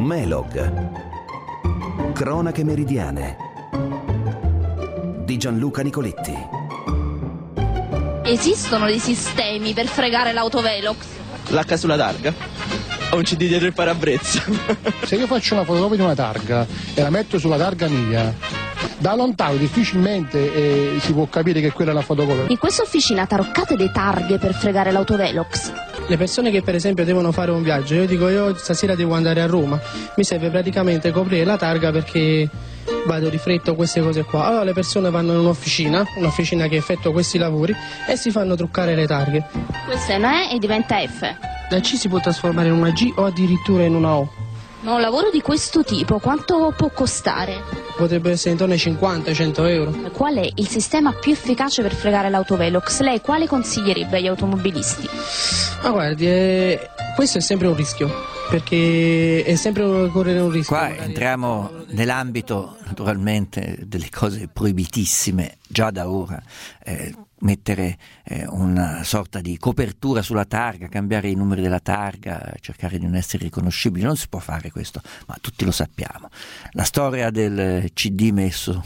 Melog. Cronache meridiane di Gianluca Nicoletti. Esistono dei sistemi per fregare l'autovelox? L'H sulla targa? Ho un CD dietro il parabrezza. Se io faccio una fotocopia di una targa e la metto sulla targa mia, da lontano difficilmente si può capire che quella è la fotocopia. In questa officina taroccate le targhe per fregare l'autovelox? Le persone che per esempio devono fare un viaggio, io dico io stasera devo andare a Roma, mi serve praticamente coprire la targa perché vado di fretta o queste cose qua. Allora le persone vanno in un'officina che effettua questi lavori e si fanno truccare le targhe. Questa è una E e diventa F. La C si può trasformare in una G o addirittura in una O. Ma un lavoro di questo tipo quanto può costare? Potrebbe essere intorno ai 50-100 euro. Qual è il sistema più efficace per fregare l'autovelox? Lei quale consiglierebbe agli automobilisti? Ma guardi, questo è sempre un rischio, perché è sempre correre un rischio. Qua entriamo nell'ambito naturalmente delle cose proibitissime già da ora. Mettere una sorta di copertura sulla targa, cambiare i numeri della targa, cercare di non essere riconoscibili, non si può fare questo, ma tutti lo sappiamo. La storia del CD messo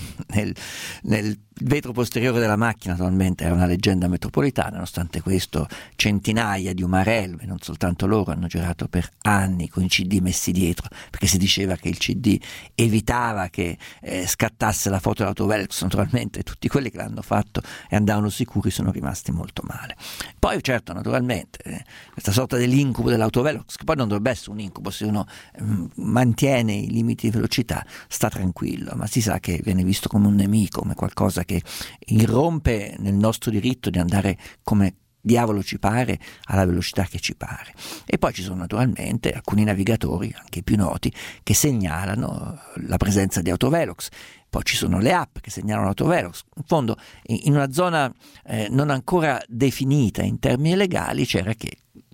nel vetro posteriore della macchina naturalmente era una leggenda metropolitana, nonostante questo centinaia di umarelli, non soltanto loro, hanno girato per anni con i CD messi dietro, perché si diceva che il CD evitava che scattasse la foto dell'autovelox. Naturalmente tutti quelli che l'hanno fatto e andavano sicuri sono rimasti molto male. Poi certo, naturalmente questa sorta dell'incubo dell'autovelox, che poi non dovrebbe essere un incubo, se uno mantiene i limiti di velocità sta tranquillo, ma si sa che viene visto come un nemico, come qualcosa che irrompe nel nostro diritto di andare come diavolo ci pare, alla velocità che ci pare. E poi ci sono naturalmente alcuni navigatori, anche più noti, che segnalano la presenza di autovelox. Poi ci sono le app che segnalano l'autovelox. In fondo, in una zona non ancora definita in termini legali, c'era che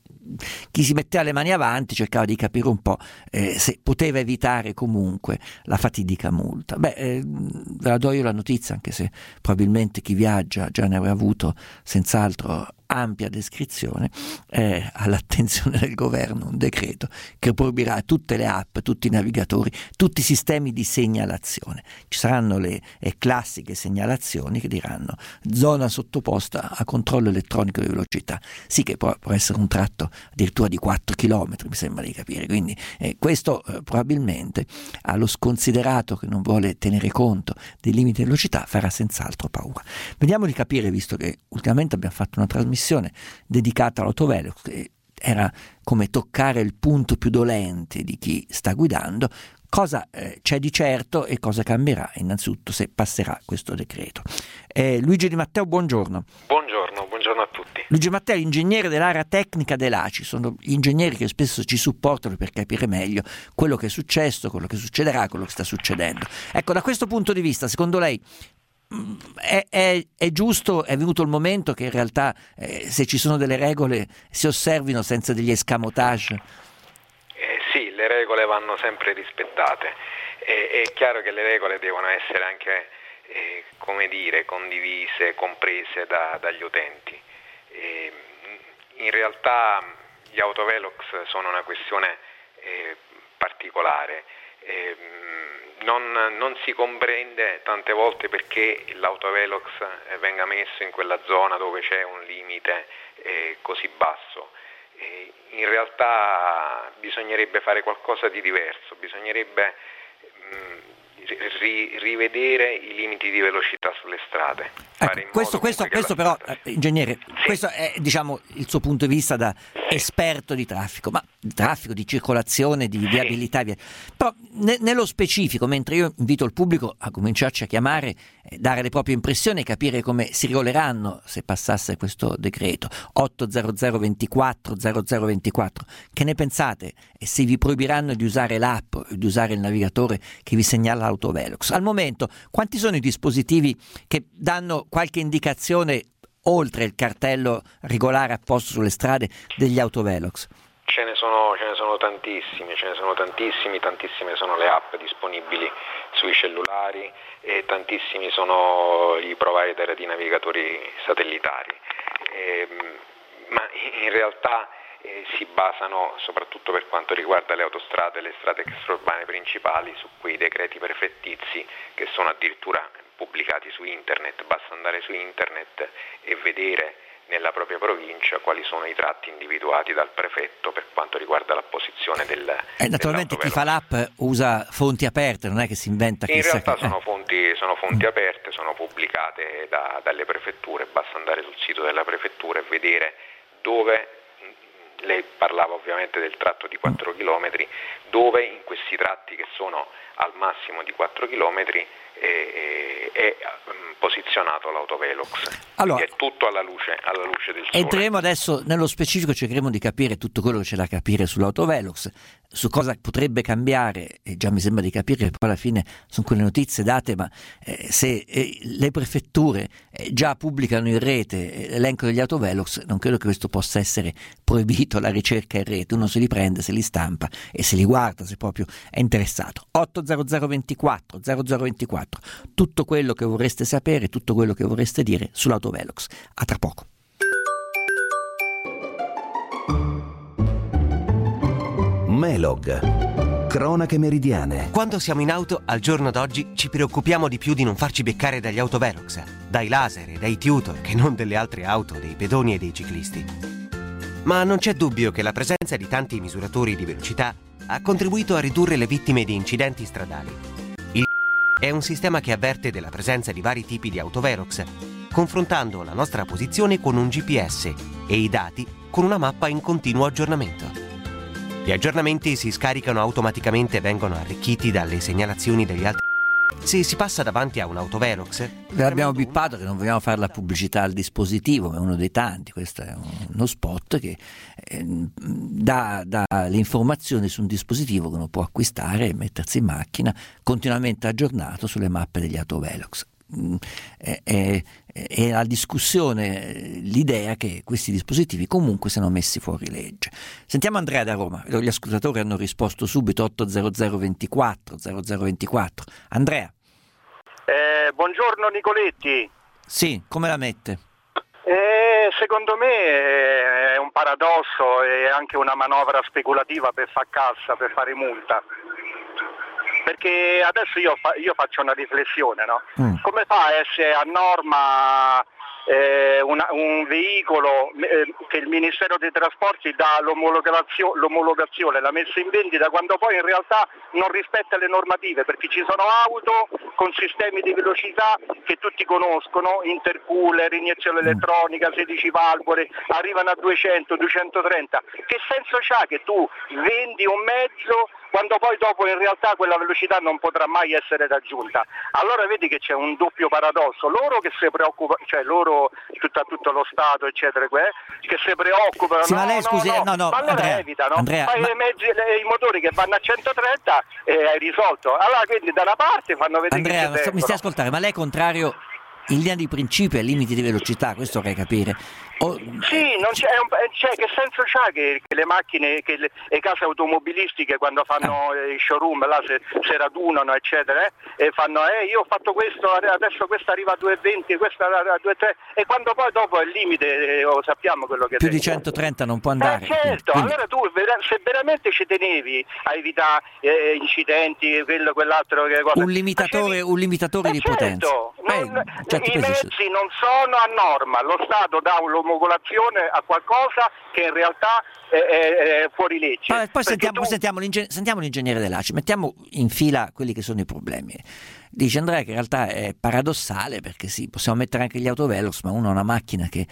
chi si metteva le mani avanti cercava di capire un po' se poteva evitare comunque la fatidica multa. Ve la do io la notizia, anche se probabilmente chi viaggia già ne avrà avuto senz'altro ampia descrizione. All'attenzione del governo un decreto che proibirà tutte le app, tutti i navigatori, tutti i sistemi di segnalazione. Ci saranno le classiche segnalazioni che diranno zona sottoposta a controllo elettronico di velocità, sì, che può essere un tratto addirittura di 4 km, mi sembra di capire. Quindi questo probabilmente allo sconsiderato che non vuole tenere conto dei limiti di velocità farà senz'altro paura. Vediamo di capire, visto che ultimamente abbiamo fatto una trasmissione dedicata all'autovelox, che era come toccare il punto più dolente di chi sta guidando, cosa c'è di certo e cosa cambierà innanzitutto se passerà questo decreto. Luigi Di Matteo, buongiorno. Buongiorno a tutti. Luigi Matteo, ingegnere dell'area tecnica dell'ACI, sono gli ingegneri che spesso ci supportano per capire meglio quello che è successo, quello che succederà, quello che sta succedendo. Ecco, da questo punto di vista, secondo lei è giusto, è venuto il momento che in realtà se ci sono delle regole si osservino senza degli escamotage? Sì, le regole vanno sempre rispettate. È chiaro che le regole devono essere anche condivise, comprese dagli utenti. In realtà gli autovelox sono una questione particolare. Non si comprende tante volte perché l'autovelox venga messo in quella zona dove c'è un limite così basso. In realtà bisognerebbe fare qualcosa di diverso, bisognerebbe rivedere i limiti di velocità sulle strade. Questo però, ingegnere, sì, questo è il suo punto di vista da esperto di traffico, ma di traffico, di circolazione, di viabilità. Però nello specifico, mentre io invito il pubblico a cominciarci a chiamare, dare le proprie impressioni e capire come si regoleranno se passasse questo decreto 800 24 0024, che ne pensate? E se vi proibiranno di usare l'app, di usare il navigatore che vi segnala l'autovelox? Al momento quanti sono i dispositivi che danno qualche indicazione oltre il cartello regolare apposto sulle strade degli autovelox? Ce ne sono tantissimi, tantissime sono le app disponibili sui cellulari e tantissimi sono i provider di navigatori satellitari. Ma in realtà si basano, soprattutto per quanto riguarda le autostrade e le strade extraurbane principali, su quei decreti prefettizi che sono addirittura pubblicati su internet. Basta andare su internet e vedere nella propria provincia quali sono i tratti individuati dal prefetto per quanto riguarda l'apposizione naturalmente chi fa l'app usa fonti aperte, non è che si inventa in realtà sono fonti aperte, sono pubblicate dalle prefetture. Basta andare sul sito della prefettura e vedere dove, lei parlava ovviamente del tratto di 4 km, dove in questi tratti che sono al massimo di 4 km è posizionato l'autovelox. Allora, è tutto alla luce del sole. Entreremo adesso nello specifico, cercheremo di capire tutto quello che c'è da capire sull'autovelox, su cosa potrebbe cambiare, e già mi sembra di capire che poi alla fine sono quelle notizie date, ma se le prefetture già pubblicano in rete l'elenco degli autovelox, non credo che questo possa essere proibito, la ricerca in rete, uno se li prende, se li stampa e se li guarda se proprio è interessato. 80024 0024, tutto quello che vorreste sapere, tutto quello che vorreste dire sull'autovelox. A tra poco. Melog, cronache meridiane. Quando siamo in auto, al giorno d'oggi, ci preoccupiamo di più di non farci beccare dagli autovelox, dai laser e dai tutor, che non delle altre auto, dei pedoni e dei ciclisti. Ma non c'è dubbio che la presenza di tanti misuratori di velocità ha contribuito a ridurre le vittime di incidenti stradali. Il è un sistema che avverte della presenza di vari tipi di autovelox, confrontando la nostra posizione con un GPS e i dati con una mappa in continuo aggiornamento. Gli aggiornamenti si scaricano automaticamente e vengono arricchiti dalle segnalazioni degli altri. Se si passa davanti a un autovelox... Ve l'abbiamo bippato che non vogliamo fare la pubblicità al dispositivo, ma è uno dei tanti. Questo è uno spot che dà le informazioni su un dispositivo che uno può acquistare e mettersi in macchina, continuamente aggiornato sulle mappe degli autovelox. È la discussione l'idea che questi dispositivi comunque siano messi fuori legge. Sentiamo Andrea da Roma. Gli ascoltatori hanno risposto subito. 80024 0024. Andrea. Buongiorno Nicoletti. Sì, come la mette? Secondo me è un paradosso e anche una manovra speculativa per far cassa, per fare multa. Perché adesso io faccio una riflessione, no? Come fa a essere a norma un veicolo che il Ministero dei Trasporti dà l'omologazione, la messa in vendita, quando poi in realtà non rispetta le normative, perché ci sono auto con sistemi di velocità che tutti conoscono, intercooler, iniezione elettronica, 16 valvole, arrivano a 200, 230. Che senso c'ha che tu vendi un mezzo quando poi dopo in realtà quella velocità non potrà mai essere raggiunta? Allora vedi che c'è un doppio paradosso, loro che si preoccupano, cioè loro, tutto lo Stato eccetera, che si preoccupano, sì, ma lei scusi, no, ma allora Andrea, evitano, Andrea, fai i motori che vanno a 130 e hai risolto. Allora quindi da una parte fanno vedere Andrea, che mi stai ascoltare, ma lei è contrario in linea di principio ai limiti di velocità, questo vorrei capire. Sì, non c'è, che senso c'ha che le macchine, che le case automobilistiche quando fanno i showroom là se radunano eccetera e fanno io ho fatto questo, adesso questa arriva a 2,20, questa a 2,3 e quando poi dopo è il limite lo sappiamo quello che più di 130 non può andare. Certo, quindi... allora tu se veramente ci tenevi a evitare incidenti, quello, quell'altro un limitatore di potenza. I mezzi non sono a norma, lo Stato dà un'omologazione a qualcosa che in realtà è fuori legge. Poi sentiamo l'ingegnere dell'ACI, mettiamo in fila quelli che sono i problemi. Dice Andrea che in realtà è paradossale perché sì, possiamo mettere anche gli autovelox, ma uno ha una macchina che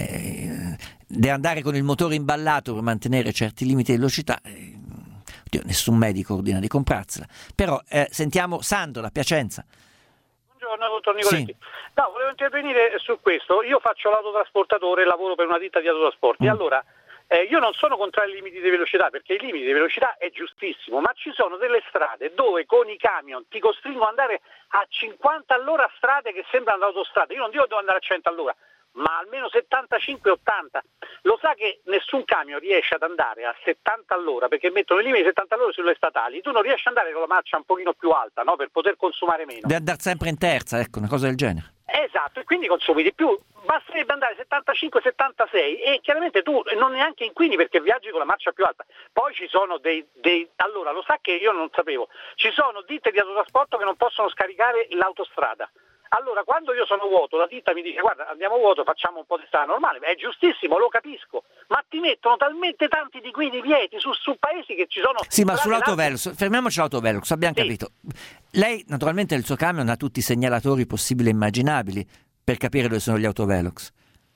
deve andare con il motore imballato per mantenere certi limiti di velocità. Nessun medico ordina di comprarsela. Però sentiamo Sandro da Piacenza. Buongiorno, dottor Nicoletti. Sì. No, volevo intervenire su questo. Io faccio l'autotrasportatore e lavoro per una ditta di autotrasporti. Allora, io non sono contrario ai limiti di velocità, perché i limiti di velocità è giustissimo, ma ci sono delle strade dove con i camion ti costringono ad andare a 50 all'ora, strade che sembrano autostrade. Io non dico devo andare a 100 all'ora, ma almeno 75-80. Lo sa che nessun camion riesce ad andare a 70 all'ora perché mettono i limiti 70 all'ora sulle statali. Tu non riesci ad andare con la marcia un pochino più alta, no? Per poter consumare meno. Deve andare sempre in terza, ecco, una cosa del genere. Esatto, e quindi consumi di più. basterebbe andare 75-76 e chiaramente tu non neanche inquini perché viaggi con la marcia più alta. Poi ci sono allora lo sa che io non sapevo, ci sono ditte di autotrasporto che non possono scaricare l'autostrada. Allora quando io sono vuoto la ditta mi dice guarda andiamo vuoto, facciamo un po' di strada normale, è giustissimo, lo capisco, ma ti mettono talmente tanti di quei divieti su paesi che ci sono. Sì, ma sull'autovelox, fermiamoci l'autovelox, abbiamo capito. Lei naturalmente nel suo camion ha tutti i segnalatori possibili e immaginabili per capire dove sono gli autovelox.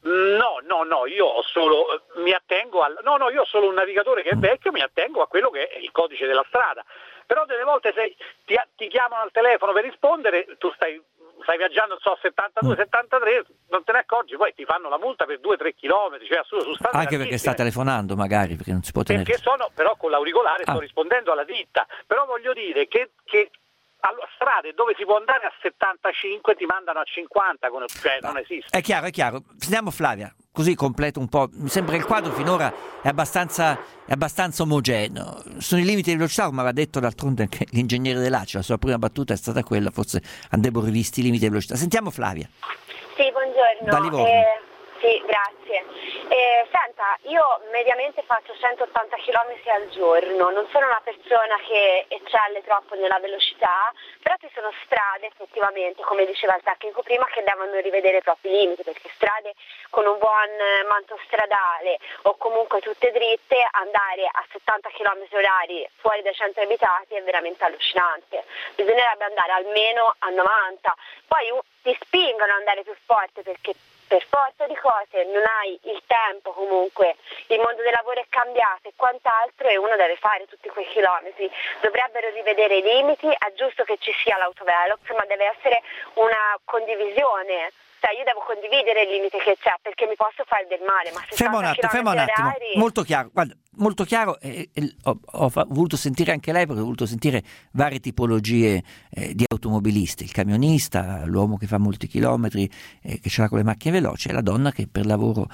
No, io ho solo mi attengo io ho solo un navigatore che è vecchio, mi attengo a quello che è il codice della strada. Però delle volte se ti chiamano al telefono per rispondere, tu stai viaggiando 72, 73, non te ne accorgi, poi ti fanno la multa per 2-3 chilometri, cioè sostanze anche perché sta telefonando magari, perché non si può tenere. Perché però con l'auricolare sto rispondendo alla ditta, però voglio dire che allora, strade dove si può andare a 75 ti mandano a 50, cioè non esiste. È chiaro. Sentiamo Flavia, così completo un po'. Mi sembra che il quadro finora è abbastanza omogeneo. Sono i limiti di velocità, come aveva detto d'altronde anche l'ingegnere dell'ACI, la sua prima battuta è stata quella, forse andrebbero rivisti i limiti di velocità. Sentiamo Flavia. Sì, buongiorno. Da Livorno. Sì, grazie. Senta, io mediamente faccio 180 km al giorno, non sono una persona che eccelle troppo nella velocità, però ci sono strade effettivamente, come diceva il tecnico prima, che devono rivedere i propri limiti, perché strade con un buon manto stradale o comunque tutte dritte, andare a 70 km orari fuori dai centri abitati è veramente allucinante. Bisognerebbe andare almeno a 90, poi ti spingono ad andare più forte perché per forza di cose non hai il tempo, comunque il mondo del lavoro è cambiato e quant'altro, e uno deve fare tutti quei chilometri. Dovrebbero rivedere i limiti, è giusto che ci sia l'autovelox, ma deve essere una condivisione. Cioè io devo condividere il limite che c'è, perché mi posso fare del male, ma 60 fermo un attimo. orari... Molto chiaro, guarda, molto chiaro. Ho voluto sentire anche lei, perché ho voluto sentire varie tipologie di automobilisti: il camionista, l'uomo che fa molti chilometri, che ce l'ha con le macchine veloci, e la donna che per lavoro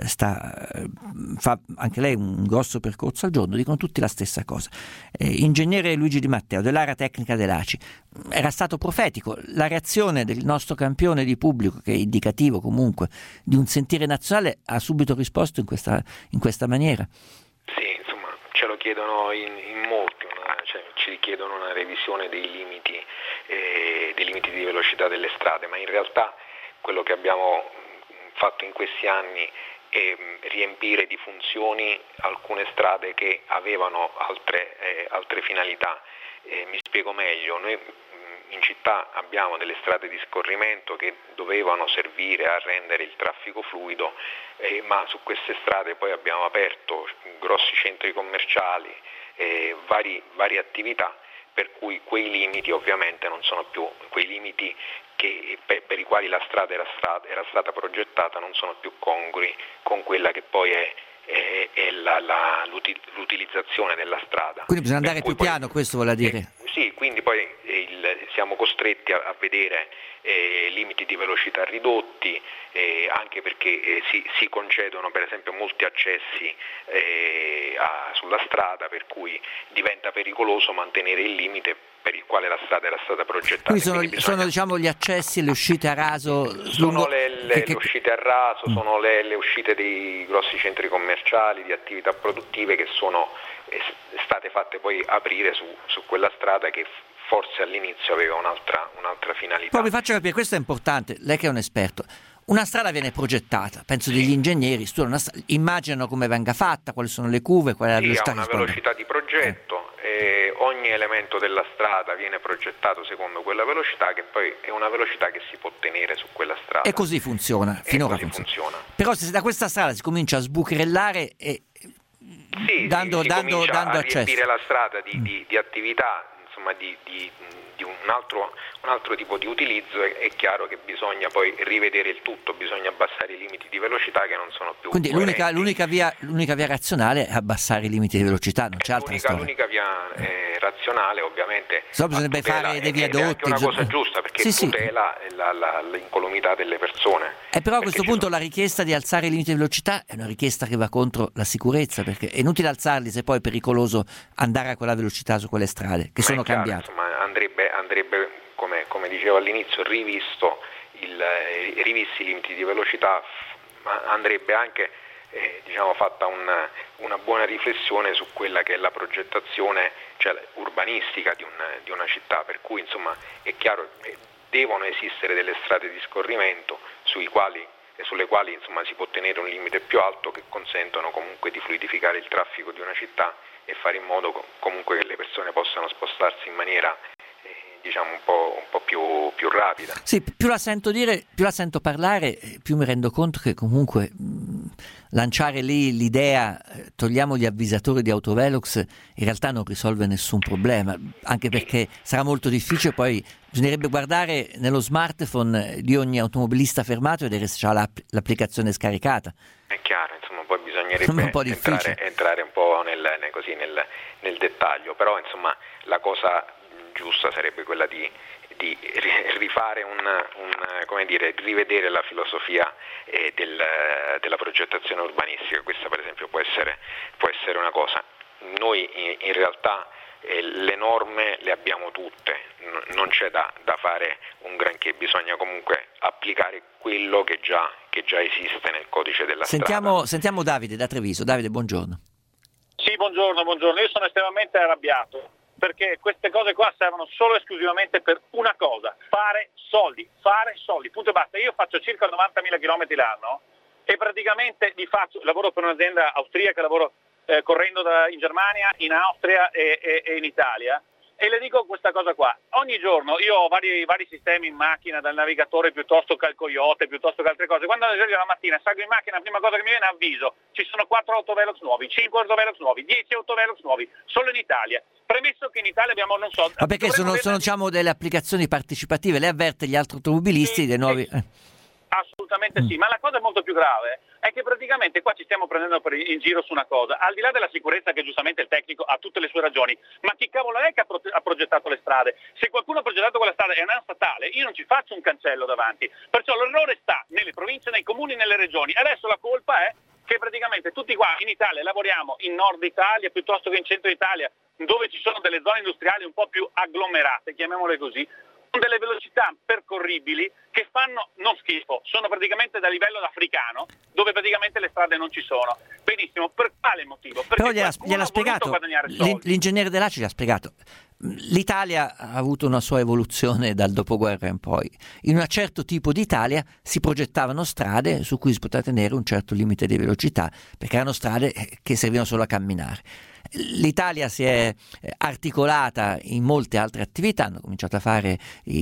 fa anche lei un grosso percorso al giorno. Dicono tutti la stessa cosa. Ingegnere Luigi Di Matteo dell'area tecnica dell'ACI, era stato profetico la reazione del nostro campione di pubblico, che è indicativo comunque di un sentire nazionale, ha subito risposto in questa maniera. Sì, insomma, ce lo chiedono in molti, ci chiedono una revisione dei limiti di velocità delle strade, ma in realtà quello che abbiamo fatto in questi anni è riempire di funzioni alcune strade che avevano altre finalità. Mi spiego meglio. Noi in città abbiamo delle strade di scorrimento che dovevano servire a rendere il traffico fluido, ma su queste strade poi abbiamo aperto grossi centri commerciali, varie attività, per cui quei limiti ovviamente non sono più quei limiti per i quali la strada era stata progettata, non sono più congrui con quella che poi è l'utilizzazione della strada. Quindi bisogna andare più piano, questo vuol dire? Sì, quindi poi siamo costretti a vedere limiti di velocità ridotti, anche perché si concedono per esempio molti accessi sulla strada, per cui diventa pericoloso mantenere il limite per il quale la strada era stata progettata. Quindi sono diciamo gli accessi e le uscite a raso? Sono le uscite a raso, sono le uscite dei grossi centri commerciali, di attività produttive che sono state fatte poi aprire su quella strada che forse all'inizio aveva un'altra finalità. Poi vi faccio capire, questo è importante, lei che è un esperto. Una strada viene progettata, penso degli ingegneri immaginano come venga fatta, quali sono le curve, qual è la velocità. Ha una velocità di progetto, ogni elemento della strada viene progettato secondo quella velocità, che poi è una velocità che si può tenere su quella strada. E così funziona, finora funziona. Però se da questa strada si comincia a sbucherellare si comincia a riempire la strada di attività, insomma di un altro tipo di utilizzo, è chiaro che bisogna poi rivedere il tutto, bisogna abbassare i limiti di velocità che non sono più quindi l'unica via razionale è abbassare i limiti di velocità, non c'è altra storia. L'unica via razionale ovviamente bisognerebbe fare dei viadotti, è una cosa giusta, perché tutela l'incolumità delle persone. Però a questo punto la richiesta di alzare i limiti di velocità è una richiesta che va contro la sicurezza, perché è inutile alzarli se poi è pericoloso andare a quella velocità su quelle strade che sono cambiate. Insomma, andrebbe come dicevo all'inizio, rivisto rivisti i limiti di velocità, andrebbe anche fatta una buona riflessione su quella che è la progettazione, cioè urbanistica di una città, per cui insomma è chiaro devono esistere delle strade di scorrimento sulle quali insomma si può tenere un limite più alto, che consentono comunque di fluidificare il traffico di una città e fare in modo comunque che le persone possano spostarsi in maniera un po' più rapida. Sì, più la sento dire, più la sento parlare, più mi rendo conto che comunque lanciare lì l'idea togliamo gli avvisatori di autovelox in realtà non risolve nessun problema, anche perché sarà molto difficile. Poi bisognerebbe guardare nello smartphone di ogni automobilista fermato e vedere se ha l'applicazione scaricata. È chiaro, insomma, poi bisognerebbe entrare un po' nel dettaglio, però insomma la cosa giusta sarebbe quella di rifare rivedere la filosofia della progettazione urbanistica. Questa per esempio può essere una cosa. Noi in realtà le norme le abbiamo tutte, non c'è da fare un granché, bisogna comunque applicare quello che già esiste nel codice della strada. Sentiamo Davide da Treviso. Davide, buongiorno. Sì, buongiorno. Io sono estremamente arrabbiato, perché queste cose qua servono solo e esclusivamente per una cosa: fare soldi, punto e basta. Io faccio circa 90.000 chilometri l'anno e praticamente lavoro per un'azienda austriaca, lavoro correndo in Germania, in Austria e in Italia, e le dico questa cosa qua: ogni giorno io ho vari sistemi in macchina, dal navigatore piuttosto che al Coyote, piuttosto che altre cose. Quando mi sveglio la mattina, salgo in macchina, la prima cosa che mi viene è avviso: ci sono 4 autovelox nuovi, 5 autovelox nuovi, 10 autovelox nuovi, solo in Italia. Premesso che in Italia abbiamo, non so... Ma perché sono diciamo delle applicazioni partecipative, lei avverte gli altri automobilisti dei nuovi... Assolutamente sì, ma la cosa molto più grave è che praticamente qua ci stiamo prendendo in giro su una cosa, al di là della sicurezza, che giustamente il tecnico ha tutte le sue ragioni, ma chi cavolo è che ha progettato le strade? Se qualcuno ha progettato quella strada e è una statale, io non ci faccio un cancello davanti, perciò l'errore sta nelle province, nei comuni, nelle regioni. Adesso la colpa è che praticamente tutti qua in Italia lavoriamo in nord Italia piuttosto che in centro Italia, dove ci sono delle zone industriali un po' più agglomerate, chiamiamole così, con delle velocità percorribili che fanno non schifo, sono praticamente da livello africano, dove praticamente le strade non ci sono. Benissimo, per quale motivo? Perché però gliel'ha spiegato, l'ingegnere dell'ACI l'ha spiegato. L'Italia ha avuto una sua evoluzione dal dopoguerra in poi. In un certo tipo di Italia si progettavano strade su cui si poteva tenere un certo limite di velocità, perché erano strade che servivano solo a camminare. L'Italia si è articolata in molte altre attività, hanno cominciato a fare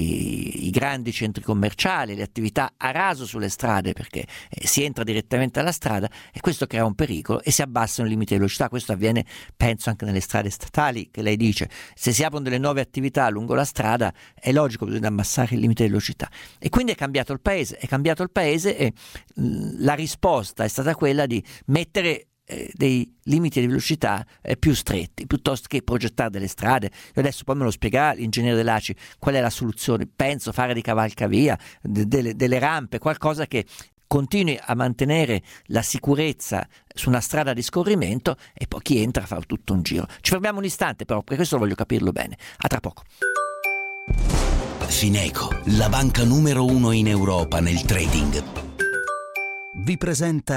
i grandi centri commerciali, le attività a raso sulle strade, perché si entra direttamente alla strada e questo crea un pericolo e si abbassano i limiti di velocità. Questo avviene, penso, anche nelle strade statali, che lei dice: se si aprono delle nuove attività lungo la strada è logico che bisogna abbassare il limite di velocità. E quindi è cambiato il paese e la risposta è stata quella di mettere dei limiti di velocità più stretti, piuttosto che progettare delle strade. Io adesso poi me lo spiegherà l'ingegnere dell'ACI qual è la soluzione. Penso fare di cavalcavia, delle rampe, qualcosa che continui a mantenere la sicurezza su una strada di scorrimento, e poi chi entra fa tutto un giro. Ci fermiamo un istante però, perché questo lo voglio capirlo bene. A tra poco. Fineco, la banca numero 1 in Europa nel trading, vi presenta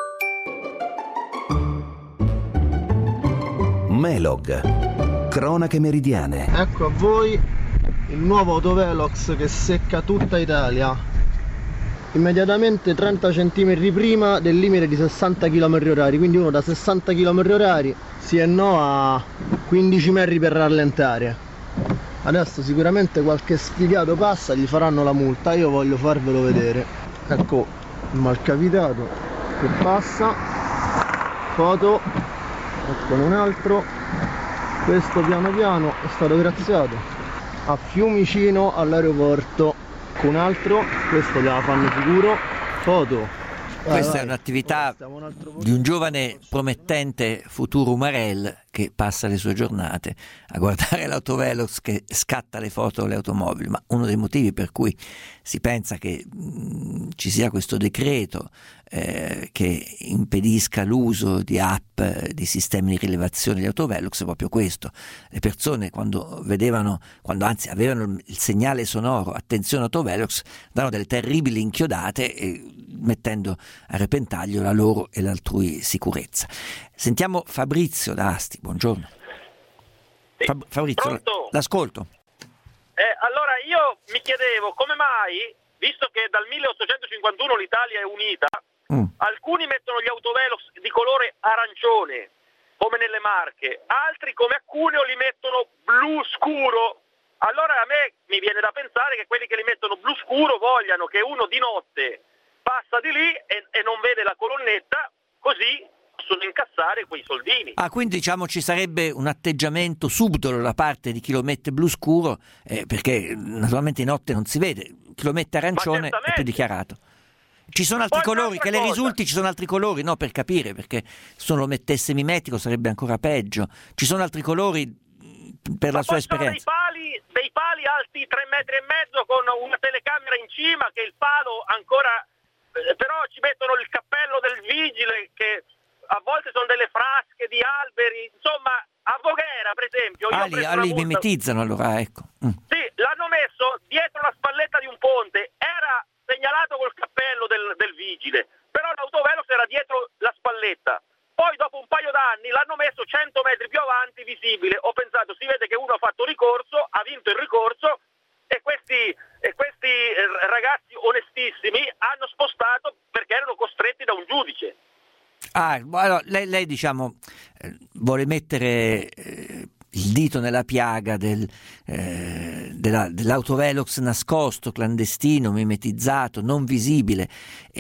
Melog, cronache meridiane. Ecco a voi il nuovo autovelox che secca tutta Italia immediatamente 30 cm prima del limite di 60 km/h, quindi uno da 60 km/h sì e no a 15 metri per rallentare. Adesso sicuramente qualche sfigato passa, gli faranno la multa, io voglio farvelo vedere. Ecco il malcapitato che passa, foto. Eccone un altro, questo piano piano è stato graziato a Fiumicino all'aeroporto. Un altro, questo gliela fanno sicuro, foto, Questa è un'attività di un giovane promettente futuro Umarell che passa le sue giornate a guardare l'autovelox che scatta le foto delle automobili, ma uno dei motivi per cui si pensa che ci sia questo decreto che impedisca l'uso di app, di sistemi di rilevazione di autovelox è proprio questo. Le persone quando anzi avevano il segnale sonoro attenzione autovelox, danno delle terribili inchiodate mettendo a repentaglio la loro e l'altrui sicurezza. Sentiamo Fabrizio da Asti, buongiorno. Fabrizio, pronto? L'ascolto. Allora io mi chiedevo come mai, visto che dal 1851 l'Italia è unita, alcuni mettono gli autovelox di colore arancione, come nelle Marche, altri come a Cuneo li mettono blu scuro. Allora a me mi viene da pensare che quelli che li mettono blu scuro vogliano che uno di notte passa di lì e non vede la colonnetta, così possono incassare quei soldini. Quindi diciamo ci sarebbe un atteggiamento subdolo da parte di chi lo mette blu scuro, perché naturalmente di notte non si vede, chi lo mette arancione è più dichiarato. Ci sono altri colori, che le risulti ci sono altri colori, no, per capire, perché se uno lo mettesse mimetico sarebbe ancora peggio. Ci sono altri colori per la sua esperienza. Dei pali alti 3,5 metri con una telecamera in cima, che il palo ancora, però ci mettono il cappello del vigile, che a volte sono delle frasche di alberi, insomma a Voghera per esempio li mimetizzano allora, ecco. Sì, l'hanno messo dietro la spalletta di un ponte, era segnalato col cappello del vigile, però l'autovelox era dietro la spalletta. Poi dopo un paio d'anni l'hanno messo 100 metri più avanti visibile. Ho pensato, si vede che uno ha fatto ricorso, ha vinto il ricorso e questi ragazzi onestissimi hanno spostato perché erano costretti da un giudice. Allora, lei diciamo vuole mettere il dito nella piaga dell'autovelox nascosto, clandestino, mimetizzato, non visibile.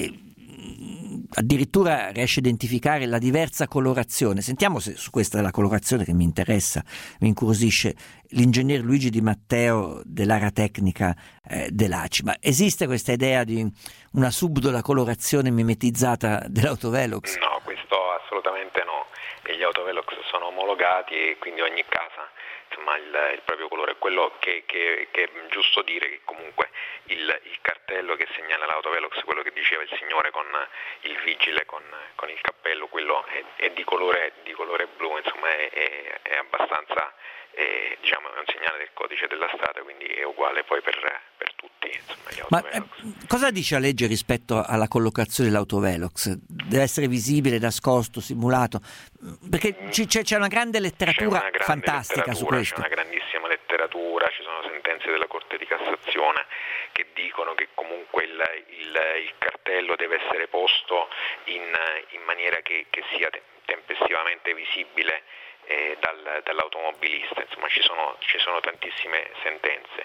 Addirittura riesce a identificare la diversa colorazione. Sentiamo se su questa è la colorazione che mi interessa, mi incuriosisce, l'ingegner Luigi Di Matteo dell'area tecnica dell'ACI. Ma esiste questa idea di una subdola colorazione mimetizzata dell'autovelox? No, questo assolutamente no. Gli autovelox sono omologati e quindi ogni casa il proprio colore. Quello che è giusto dire che comunque il cartello che segnala l'autovelox, quello che diceva il signore con il vigile con il cappello, quello è di colore blu, insomma è abbastanza diciamo è un segnale del codice della strada, quindi è uguale poi per tutti, insomma, gli autovelox. Ma cosa dice la legge rispetto alla collocazione dell'autovelox? Deve essere visibile, nascosto, simulato? Perché c'è una grande letteratura fantastica su questo. C'è una grandissima letteratura, ci sono sentenze della Corte di Cassazione che dicono che comunque il cartello deve essere posto in maniera che sia tempestivamente visibile dall'automobilista. Insomma ci sono tantissime sentenze.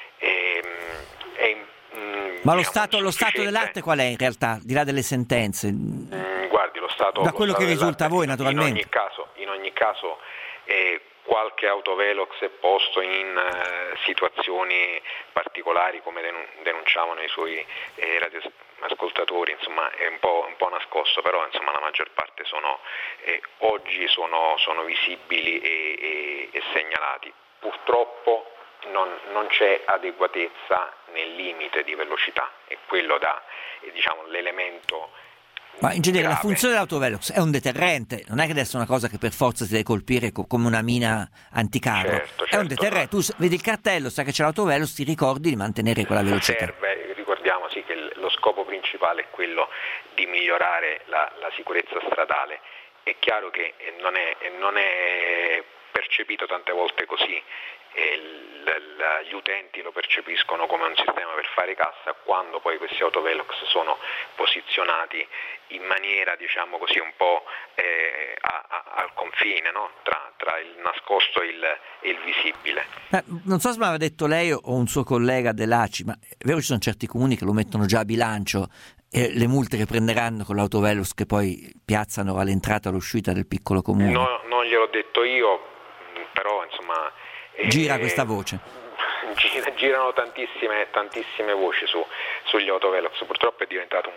Ma lo stato dell'arte qual è in realtà, di là delle sentenze? Guardi, lo stato da quello che risulta a voi naturalmente. In ogni caso qualche autovelox è posto in situazioni particolari, come denunciavano i suoi radioascoltatori, insomma è un po' nascosto, però insomma la maggior parte oggi sono visibili e segnalati. Purtroppo non c'è adeguatezza nel limite di velocità, e quello diciamo l'elemento. Ma in genere grave. La funzione dell'autovelox è un deterrente, non è che deve essere una cosa che per forza ti deve colpire come una mina anticarro. Certo, è un deterrente, tu vedi il cartello, sai che c'è l'autovelox, ti ricordi di mantenere quella velocità. Ricordiamo che lo scopo principale è quello di migliorare la sicurezza stradale. È chiaro che non è percepito tante volte così. Gli utenti lo percepiscono come un sistema per fare cassa, quando poi questi autovelox sono posizionati in maniera, diciamo così, un po' al confine, no? tra il nascosto e il visibile. Non so se me l'aveva detto lei o un suo collega dell'ACI, ma è vero che ci sono certi comuni che lo mettono già a bilancio, e le multe che prenderanno con l'autovelox che poi piazzano all'entrata e all'uscita del piccolo comune? No, non gliel'ho detto io, però insomma gira questa voce. Girano tantissime voci sugli autovelox. Purtroppo è diventato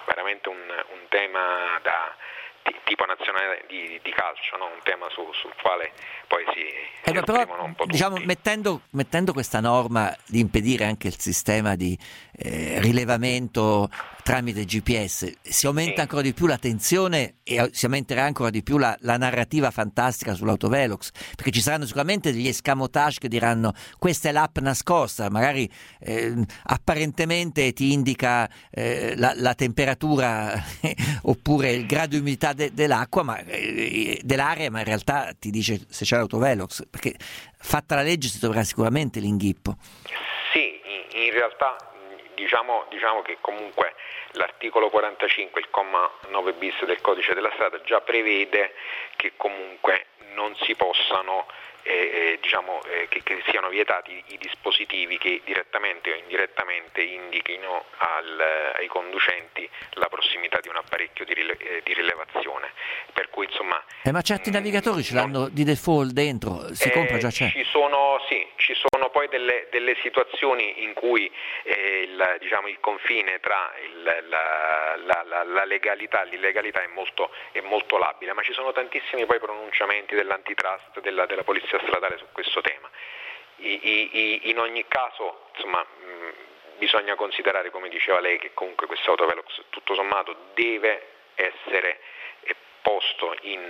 veramente un tema tipo nazionale di calcio, no? Un tema sul quale poi si esprimono un po' tutti. Diciamo, mettendo questa norma di impedire anche il sistema di rilevamento tramite GPS, si aumenta ancora di più la tensione e si aumenterà ancora di più la narrativa fantastica sull'autovelox, perché ci saranno sicuramente degli escamotage che diranno questa è l'app nascosta, magari apparentemente ti indica la temperatura oppure il grado di umidità dell'acqua, dell'aria, ma in realtà ti dice se c'è l'autovelox, perché fatta la legge si troverà sicuramente l'inghippo. Sì, in realtà diciamo che comunque l'articolo 45, il comma 9 bis del codice della strada già prevede che comunque non si possano che siano vietati i dispositivi che direttamente o indirettamente indichino ai conducenti la prossimità di un apparecchio di rilevazione, per cui insomma ma certi navigatori ce l'hanno di default dentro, si compra, già c'è. Ci sono poi delle situazioni in cui il confine tra la legalità e l'illegalità è molto labile, ma ci sono tantissimi poi pronunciamenti dell'antitrust, della polizia stradale su questo tema. In ogni caso, insomma, bisogna considerare, come diceva lei, che comunque questo autovelox tutto sommato deve essere posto in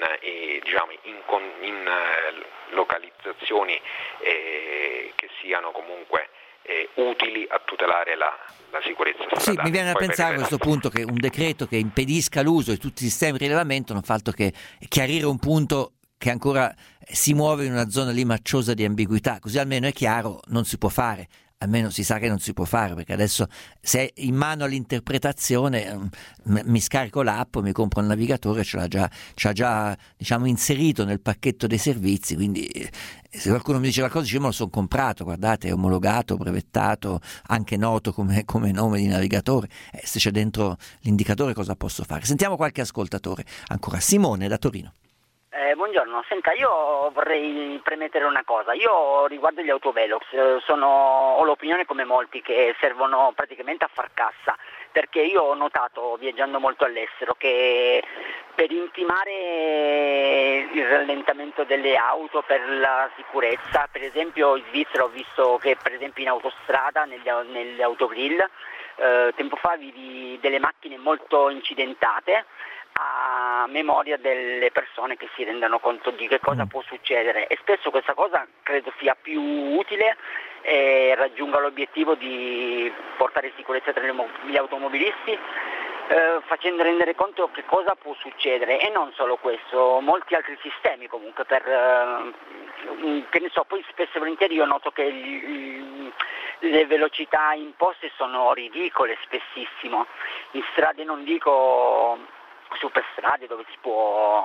localizzazioni che siano comunque utili a tutelare la sicurezza stradale. Sì, mi viene da pensare a questo punto che un decreto che impedisca l'uso di tutti i sistemi di rilevamento non fa altro che chiarire un punto che ancora si muove in una zona limacciosa di ambiguità, così almeno è chiaro, non si può fare, almeno si sa che non si può fare, perché adesso se è in mano all'interpretazione mi scarico l'app, mi compro un navigatore, ce l'ha già diciamo inserito nel pacchetto dei servizi, quindi se qualcuno mi dice qualcosa, dice, ma lo sono comprato, guardate, è omologato, brevettato, anche noto come nome di navigatore, se c'è dentro l'indicatore cosa posso fare? Sentiamo qualche ascoltatore, ancora Simone da Torino. Buongiorno, senta, io vorrei premettere una cosa. Io riguardo gli autovelox ho l'opinione come molti che servono praticamente a far cassa, perché io ho notato viaggiando molto all'estero che per intimare il rallentamento delle auto per la sicurezza, per esempio in Svizzera ho visto che per esempio in autostrada, negli autogrill, tempo fa vidi delle macchine molto incidentate a memoria delle persone che si rendano conto di che cosa può succedere, e spesso questa cosa credo sia più utile e raggiunga l'obiettivo di portare sicurezza tra gli automobilisti, facendo rendere conto che cosa può succedere. E non solo questo, molti altri sistemi comunque che ne so, poi spesso e volentieri io noto che le velocità imposte sono ridicole spessissimo, in strade non dico, superstrade dove si può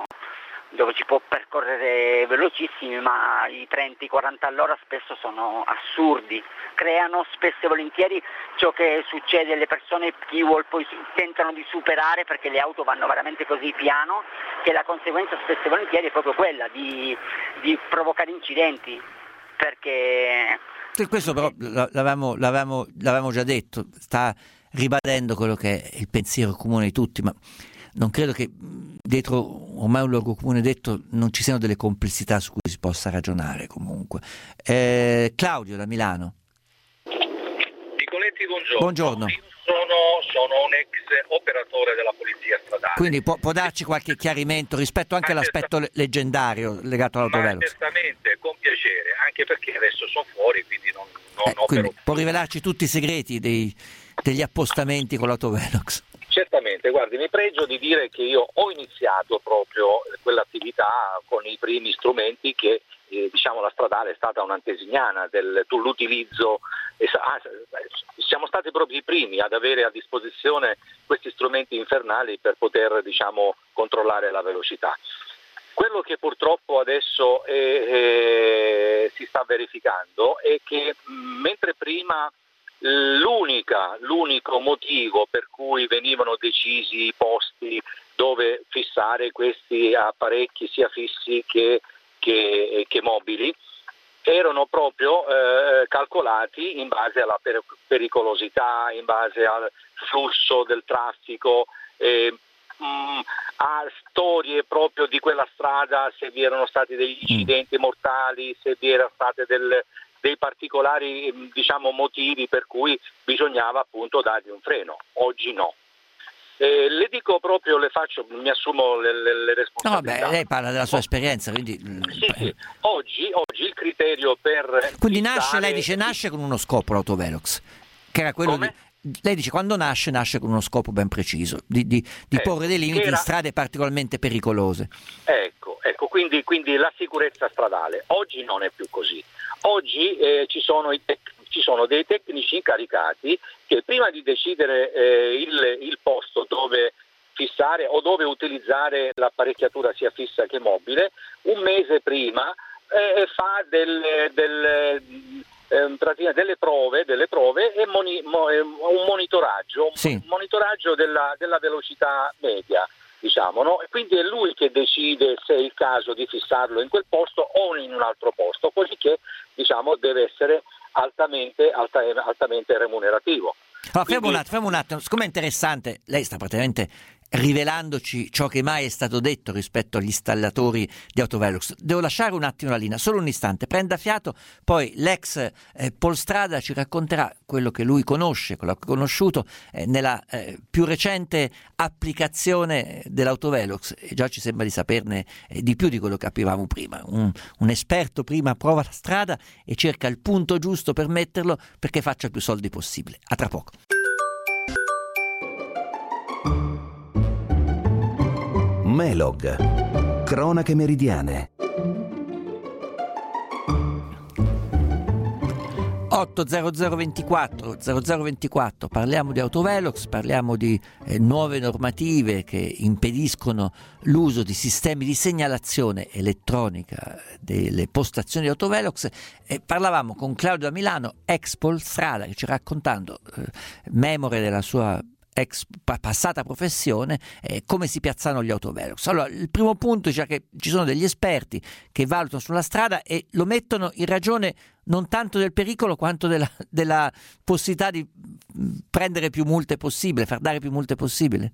percorrere velocissimi, ma i 30-40 all'ora spesso sono assurdi, creano spesso e volentieri ciò che succede, le persone poi tentano di superare perché le auto vanno veramente così piano che la conseguenza spesso e volentieri è proprio quella di provocare incidenti, perché questo però l'avevamo già detto, sta ribadendo quello che è il pensiero comune di tutti, ma non credo che dietro ormai un luogo comune detto non ci siano delle complessità su cui si possa ragionare comunque. Claudio da Milano. Nicoletti, buongiorno. Buongiorno. Io sono un ex operatore della polizia stradale. Quindi può darci qualche chiarimento rispetto anche all'aspetto leggendario legato all'autovelox? Certamente, con piacere, anche perché adesso sono fuori, quindi non opero. Quindi può rivelarci tutti i segreti degli appostamenti con l'autovelox? Certamente, guardi, mi pregio di dire che io ho iniziato proprio quell'attività con i primi strumenti che la stradale è stata un'antesignana dell'utilizzo, siamo stati proprio i primi ad avere a disposizione questi strumenti infernali per poter controllare la velocità. Quello che purtroppo adesso si sta verificando è che mentre prima l'unico motivo per cui venivano decisi i posti dove fissare questi apparecchi sia fissi che mobili erano proprio calcolati in base alla pericolosità, in base al flusso del traffico, a storie proprio di quella strada, se vi erano stati degli incidenti mortali, se vi erano state dei particolari diciamo motivi per cui bisognava appunto dargli un freno. Oggi no. Le dico proprio, mi assumo le responsabilità. No, lei parla della sua esperienza, quindi sì. Oggi il criterio per quindi lei dice nasce con uno scopo l'autovelox, che era quello lei dice quando nasce con uno scopo ben preciso di porre dei limiti in strade particolarmente pericolose. Ecco, quindi la sicurezza stradale. Oggi non è più così. Oggi ci sono dei tecnici incaricati che prima di decidere il posto dove fissare o dove utilizzare l'apparecchiatura sia fissa che mobile, un mese prima fa delle prove e un monitoraggio, un monitoraggio della velocità media, diciamo, no? E quindi è lui che decide se è il caso di fissarlo in quel posto o in un altro posto, così che diciamo deve essere altamente remunerativo. Allora, fermo un attimo, siccome è interessante, lei sta praticamente rivelandoci ciò che mai è stato detto rispetto agli installatori di autovelox. Devo lasciare un attimo la linea, solo un istante, prenda fiato, poi l'ex Polstrada ci racconterà quello che lui conosce, quello che ha conosciuto nella più recente applicazione dell'autovelox, e già ci sembra di saperne di più di quello che capivamo prima. Un esperto prima prova la strada e cerca il punto giusto per metterlo perché faccia più soldi possibile. A tra poco. Melog, cronache meridiane. 80024 parliamo di autovelox, parliamo di nuove normative che impediscono l'uso di sistemi di segnalazione elettronica delle postazioni di autovelox, e parlavamo con Claudio da Milano, ex Polstrada, che ci raccontando memore della sua ex passata professione, come si piazzano gli autovelox. Allora, il primo punto è che ci sono degli esperti che valutano sulla strada e lo mettono in ragione non tanto del pericolo quanto della possibilità di prendere più multe possibile, far dare più multe possibile.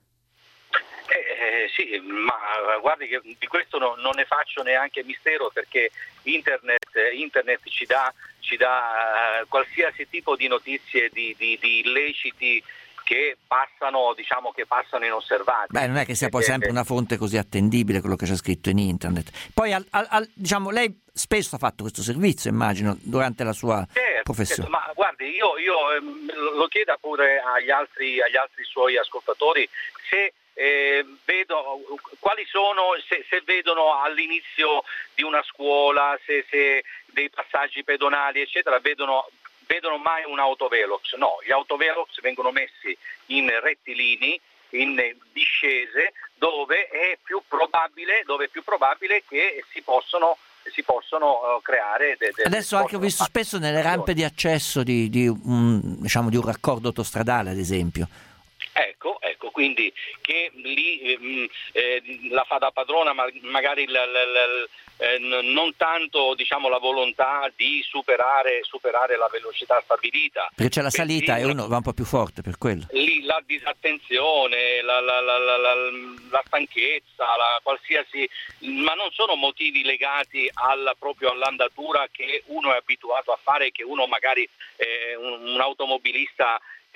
Sì, ma guardi che di questo non ne faccio neanche mistero, perché internet ci dà qualsiasi tipo di notizie di illeciti che passano inosservati. Non è che sia poi sempre una fonte così attendibile quello che c'è scritto in internet. Poi diciamo, lei spesso ha fatto questo servizio, immagino, durante la sua professione. Certo, ma guardi, io lo chiedo pure agli altri suoi ascoltatori se vedo quali sono, se vedono all'inizio di una scuola, se dei passaggi pedonali eccetera, vedono mai un autovelox. No, gli autovelox vengono messi in rettilini, in discese, dove è più probabile che si possono creare adesso anche ho visto spesso nelle rampe di accesso di un raccordo autostradale, ad esempio. Ecco, quindi che lì la fa da padrona, ma magari non tanto la volontà di superare la velocità stabilita. Perché c'è la salita e uno va un po' più forte per quello. Lì la disattenzione, la stanchezza, qualsiasi, ma non sono motivi legati proprio all'andatura che uno è abituato a fare, che uno magari un automobilista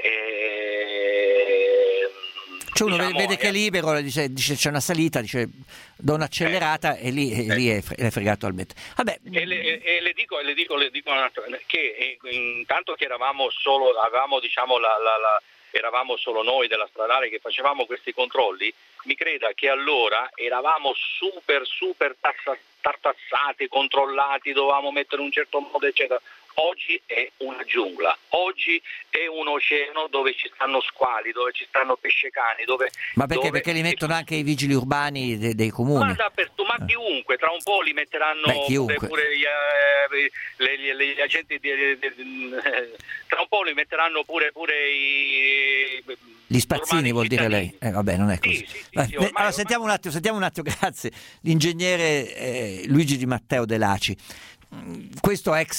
Cioè uno vede che è libero, dice c'è una salita, dice do un'accelerata e lì è fregato al metro. Vabbè. E le dico che intanto che eravamo solo noi della stradale che facevamo questi controlli, mi creda che allora eravamo super tartassati, controllati, dovevamo mettere un certo modo eccetera. Oggi è una giungla, oggi è un oceano dove ci stanno squali, dove ci stanno pescecani, perché li mettono anche i vigili urbani dei comuni? Ma dappertutto, ma chiunque, tra un po' li metteranno pure gli agenti tra un po' li metteranno pure gli spazzini, vuol dire lei? Vabbè, non è così. Sì, allora, sentiamo un attimo, grazie. L'ingegnere Luigi Di Matteo De Laci. questo ex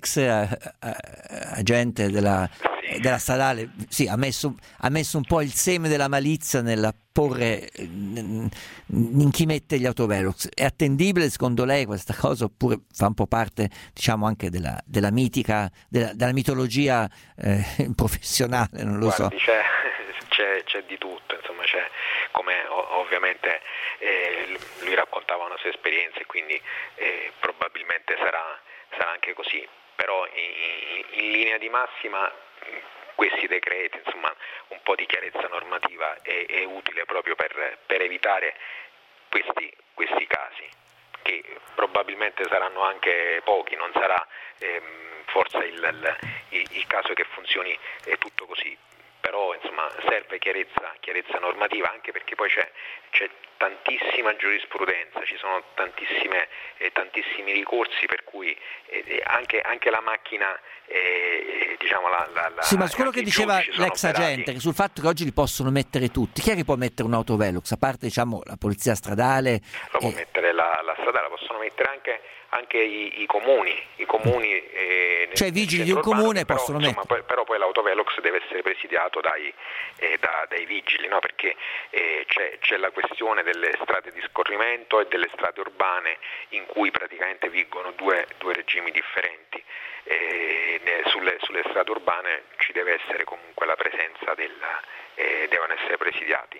agente della stradale ha messo un po' il seme della malizia nella porre in chi mette gli autovelox. È attendibile secondo lei questa cosa, oppure fa un po' parte, diciamo, anche della mitica, della mitologia professionale? Non lo so. C'è di tutto, insomma, c'è, come ovviamente lui raccontava una sua esperienza e quindi probabilmente sarà anche così, però in linea di massima questi decreti, insomma, un po' di chiarezza normativa è utile proprio per evitare questi casi, che probabilmente saranno anche pochi, non sarà forse il caso che funzioni tutto così, però insomma serve chiarezza normativa, anche perché poi c'è tantissima giurisprudenza, ci sono tantissimi ricorsi, per cui anche la macchina, diciamo sì, ma su quello che diceva l'ex agente, che sul fatto che oggi li possono mettere tutti, chi è che può mettere un autovelox, a parte, diciamo, la polizia stradale? Lo può mettere la stradale, possono mettere anche i comuni, cioè i vigili di un comune possono mettere. Però poi l'autovelox deve essere presidiato dai vigili, no? Perché c'è la questione delle strade di scorrimento e delle strade urbane, in cui praticamente vigono due regimi differenti. Sulle strade urbane ci deve essere comunque la presenza devono essere presidiati.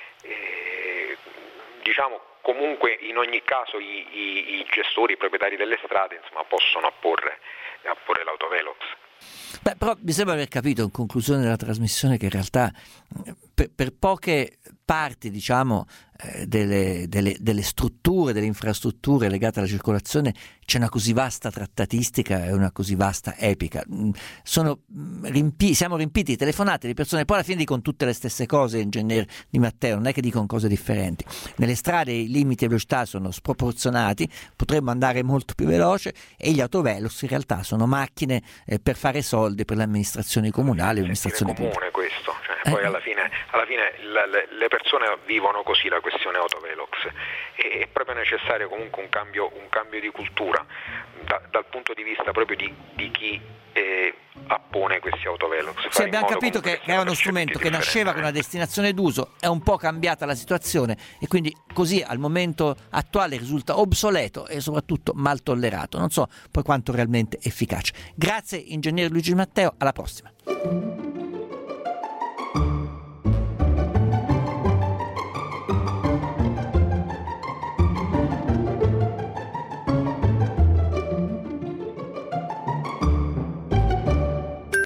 Diciamo, comunque in ogni caso i gestori, i proprietari delle strade, insomma, possono apporre l'autovelox. Beh, però mi sembra aver capito in conclusione della trasmissione che in realtà per poche parti, diciamo, delle strutture, delle infrastrutture legate alla circolazione c'è una così vasta trattatistica e una così vasta epica. Siamo riempiti di telefonate di persone, poi alla fine dicono tutte le stesse cose, ingegner Di Matteo, non è che dicono cose differenti. Nelle strade i limiti di velocità sono sproporzionati, potremmo andare molto più veloce, e gli autovelox in realtà sono macchine per fare soldi per le amministrazioni comunali, l'amministrazione pubblica. Questo, cioè, poi alla fine le persone vivono così la questione autovelox, e è proprio necessario comunque un cambio di cultura dal punto di vista proprio di chi appone questi autovelox. Sì, abbiamo capito che era uno strumento che nasceva con una destinazione d'uso, è un po' cambiata la situazione e quindi così al momento attuale risulta obsoleto e soprattutto mal tollerato. Non so poi quanto realmente efficace. Grazie ingegner Luigi Matteo, alla prossima.